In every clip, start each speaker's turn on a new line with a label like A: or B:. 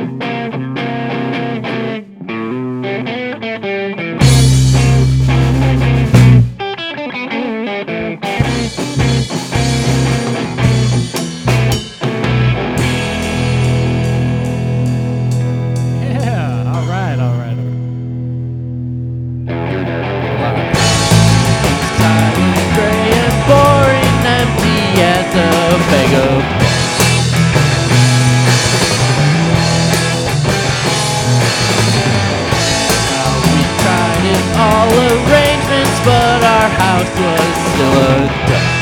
A: But our house was still a dump.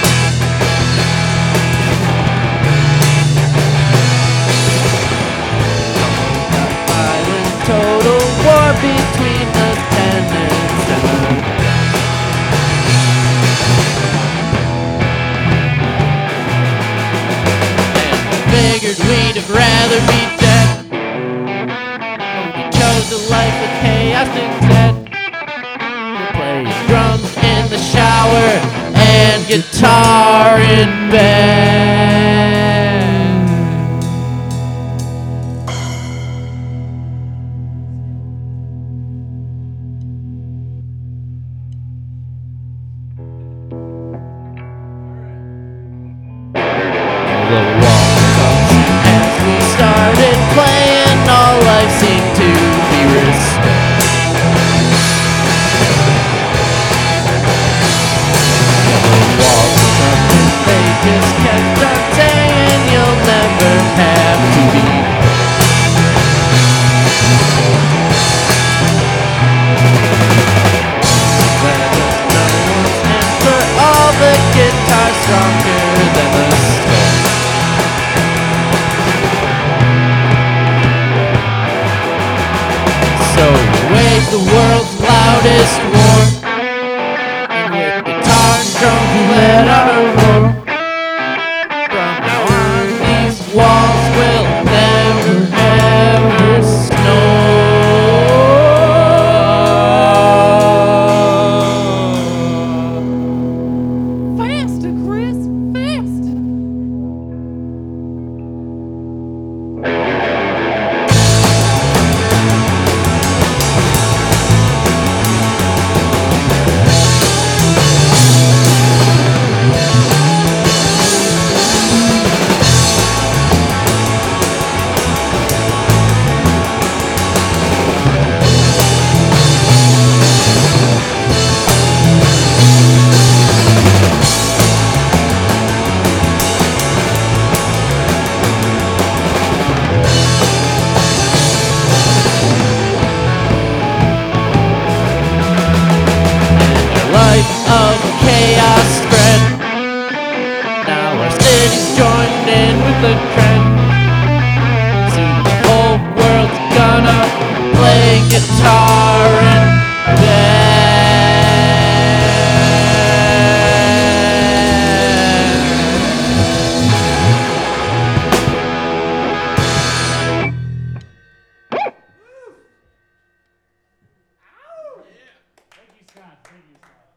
A: Violent total war between the tenants and the and figured we'd have rather be dead. We chose a life of chaos instead. Drums in the shower and guitar in bed. The